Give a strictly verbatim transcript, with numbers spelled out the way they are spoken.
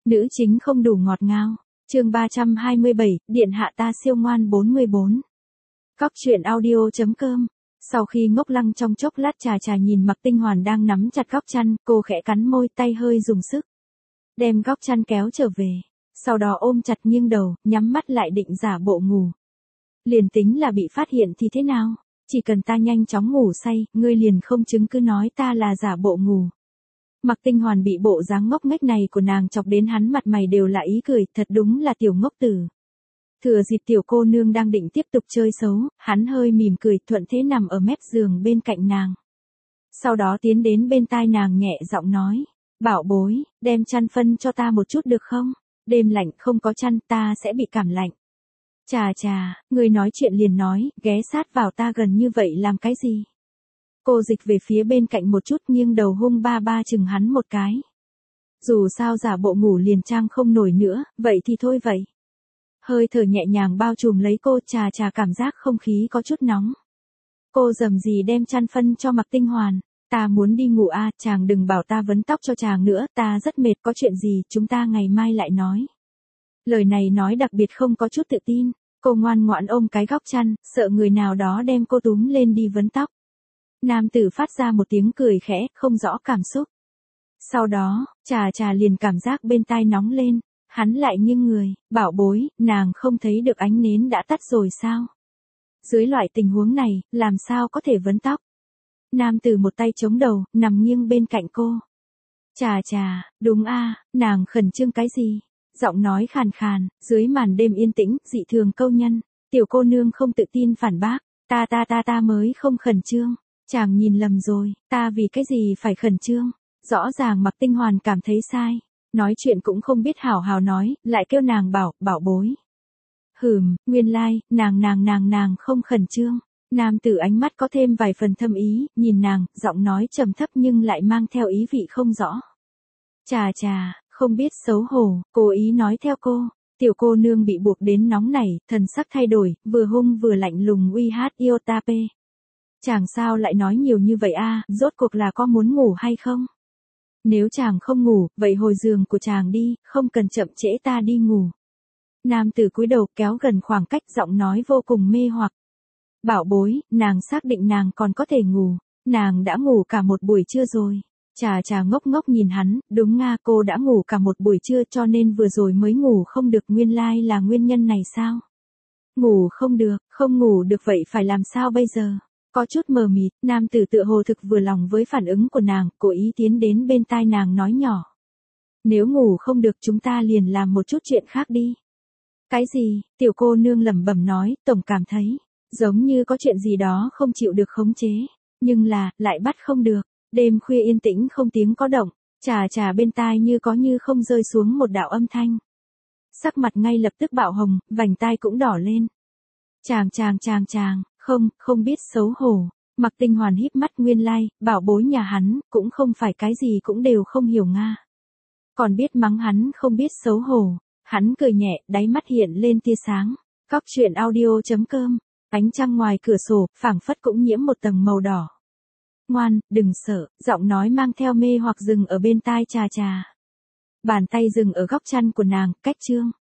Nữ chính không đủ ngọt ngào. Chương ba trăm hai mươi bảy, điện hạ ta siêu ngoan bốn mươi bốn. Cóc truyện audio chấm com. Sau khi ngốc lăng trong chốc lát, Trà Trà nhìn Mạc Tinh Hoàn đang nắm chặt góc chăn, cô khẽ cắn môi, tay hơi dùng sức đem góc chăn kéo trở về, sau đó ôm chặt nghiêng đầu, nhắm mắt lại định giả bộ ngủ. Liền tính là bị phát hiện thì thế nào? Chỉ cần ta nhanh chóng ngủ say, ngươi liền không chứng cứ nói ta là giả bộ ngủ. Mạc Tinh Hoàn bị bộ dáng ngốc nghếch này của nàng chọc đến hắn mặt mày đều là ý cười, thật đúng là tiểu ngốc tử. Thừa dịp tiểu cô nương đang định tiếp tục chơi xấu, hắn hơi mỉm cười, thuận thế nằm ở mép giường bên cạnh nàng. Sau đó tiến đến bên tai nàng nhẹ giọng nói, bảo bối, đem chăn phân cho ta một chút được không? Đêm lạnh không có chăn ta sẽ bị cảm lạnh. Trà Trà, người nói chuyện liền nói, ghé sát vào ta gần như vậy làm cái gì? Cô dịch về phía bên cạnh một chút, nghiêng đầu hung ba ba chừng hắn một cái. Dù sao giả bộ ngủ liền trang không nổi nữa, vậy thì thôi vậy. Hơi thở nhẹ nhàng bao trùm lấy cô, Trà Trà cảm giác không khí có chút nóng. Cô dầm gì đem chăn phân cho Mạc Tinh Hoàn. Ta muốn đi ngủ a, chàng đừng bảo ta vấn tóc cho chàng nữa, ta rất mệt, có chuyện gì chúng ta ngày mai lại nói. Lời này nói đặc biệt không có chút tự tin, cô ngoan ngoãn ôm cái góc chăn, sợ người nào đó đem cô túm lên đi vấn tóc. Nam tử phát ra một tiếng cười khẽ, không rõ cảm xúc. Sau đó, Trà Trà liền cảm giác bên tai nóng lên, hắn lại nghiêng người, bảo bối, nàng không thấy được ánh nến đã tắt rồi sao? Dưới loại tình huống này, làm sao có thể vấn tóc? Nam tử một tay chống đầu, nằm nghiêng bên cạnh cô. Trà Trà, đúng a, nàng khẩn trương cái gì? Giọng nói khàn khàn, dưới màn đêm yên tĩnh, dị thường câu nhân. Tiểu cô nương không tự tin phản bác, ta ta ta ta mới không khẩn trương. Chàng nhìn lầm rồi, ta vì cái gì phải khẩn trương? Rõ ràng Mạc Tinh Hoàn cảm thấy sai, nói chuyện cũng không biết hảo hảo nói, lại kêu nàng bảo, bảo bối. Hừm, nguyên lai, like, nàng nàng nàng nàng không khẩn trương. Nam tử ánh mắt có thêm vài phần thâm ý, nhìn nàng, giọng nói trầm thấp nhưng lại mang theo ý vị không rõ. Trà Trà, không biết xấu hổ, cố ý nói theo cô. Tiểu cô nương bị buộc đến nóng nảy, thần sắc thay đổi, vừa hung vừa lạnh lùng uy hát yêu ta pe. Chàng sao lại nói nhiều như vậy a, rốt cuộc là có muốn ngủ hay không? Nếu chàng không ngủ, vậy hồi giường của chàng đi, không cần chậm trễ ta đi ngủ. Nam tử cúi đầu kéo gần khoảng cách, giọng nói vô cùng mê hoặc. Bảo bối, nàng xác định nàng còn có thể ngủ, nàng đã ngủ cả một buổi trưa rồi. Trà Trà ngốc ngốc nhìn hắn, đúng nga, cô đã ngủ cả một buổi trưa cho nên vừa rồi mới ngủ không được, nguyên lai like là nguyên nhân này sao? Ngủ không được, không ngủ được vậy phải làm sao bây giờ? Có chút mờ mịt, nam tử tựa hồ thực vừa lòng với phản ứng của nàng, cố ý tiến đến bên tai nàng nói nhỏ. Nếu ngủ không được chúng ta liền làm một chút chuyện khác đi. Cái gì? Tiểu cô nương lẩm bẩm nói, tổng cảm thấy giống như có chuyện gì đó không chịu được khống chế, nhưng là, lại bắt không được. Đêm khuya yên tĩnh không tiếng có động, Trà Trà bên tai như có như không rơi xuống một đạo âm thanh. Sắc mặt ngay lập tức bạo hồng, vành tai cũng đỏ lên. Chàng chàng chàng chàng, không, không biết xấu hổ. Mạc Tinh Hoàn híp mắt, nguyên lai, like, bảo bối nhà hắn, cũng không phải cái gì cũng đều không hiểu nga. Còn biết mắng hắn không biết xấu hổ. Hắn cười nhẹ, đáy mắt hiện lên tia sáng. Cóc truyện audio chấm com. Ánh trăng ngoài cửa sổ, phảng phất cũng nhiễm một tầng màu đỏ. Ngoan, đừng sợ, giọng nói mang theo mê hoặc dừng ở bên tai Trà Trà. Bàn tay dừng ở góc chăn của nàng, cách chương.